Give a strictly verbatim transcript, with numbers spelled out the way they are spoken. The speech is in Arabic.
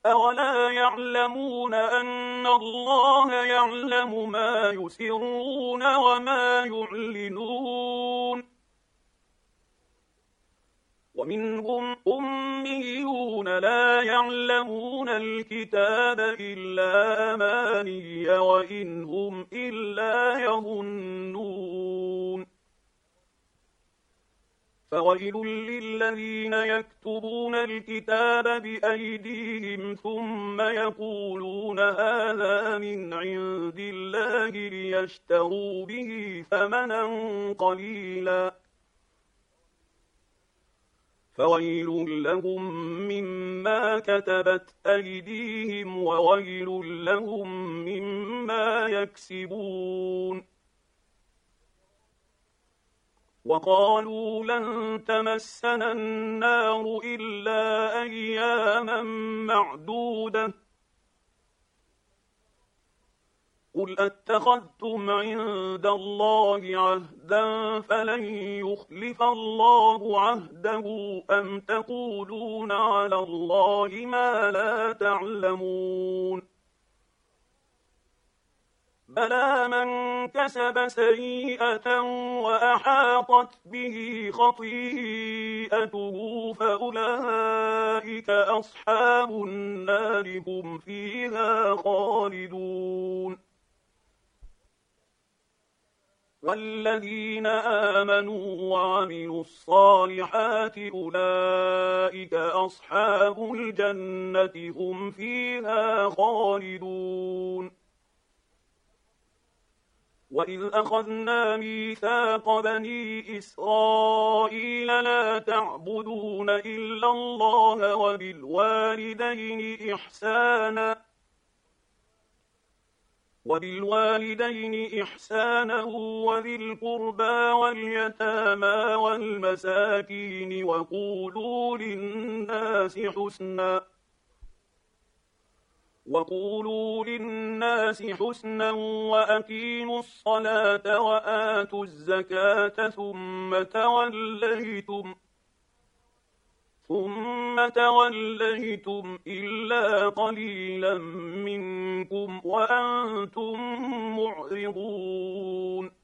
أولا يعلمون أن الله يعلم ما يسرون وما يعلنون ومنهم أميون لا يعلمون الكتاب إلا أماني وإن هم إلا يظنون فويل للذين يكتبون الكتاب بأيديهم ثم يقولون هذا من عند الله ليشتروا به ثمنا قليلا فويل لهم مما كتبت أيديهم وويل لهم مما يكسبون وقالوا لن تمسنا النار إلا أياما معدودة قل أتخذتم عند الله عهدا فلن يخلف الله عهده أم تقولون على الله ما لا تعلمون بلى من كسب سيئة وأحاطت به خطيئته فأولئك أصحاب النار هم فيها خالدون والذين آمنوا وعملوا الصالحات أولئك أصحاب الجنة هم فيها خالدون وإذ أخذنا ميثاق بني إسرائيل لا تعبدون إلا الله وبالوالدين إحسانا وبالوالدين إحسانا وذي القربى واليتامى والمساكين وقولوا للناس حسنا وقولوا للناس حسنا وأقيموا الصلاة وآتوا الزكاة ثم توليتم ثم توليتم إلا قليلا منكم وأنتم معرضون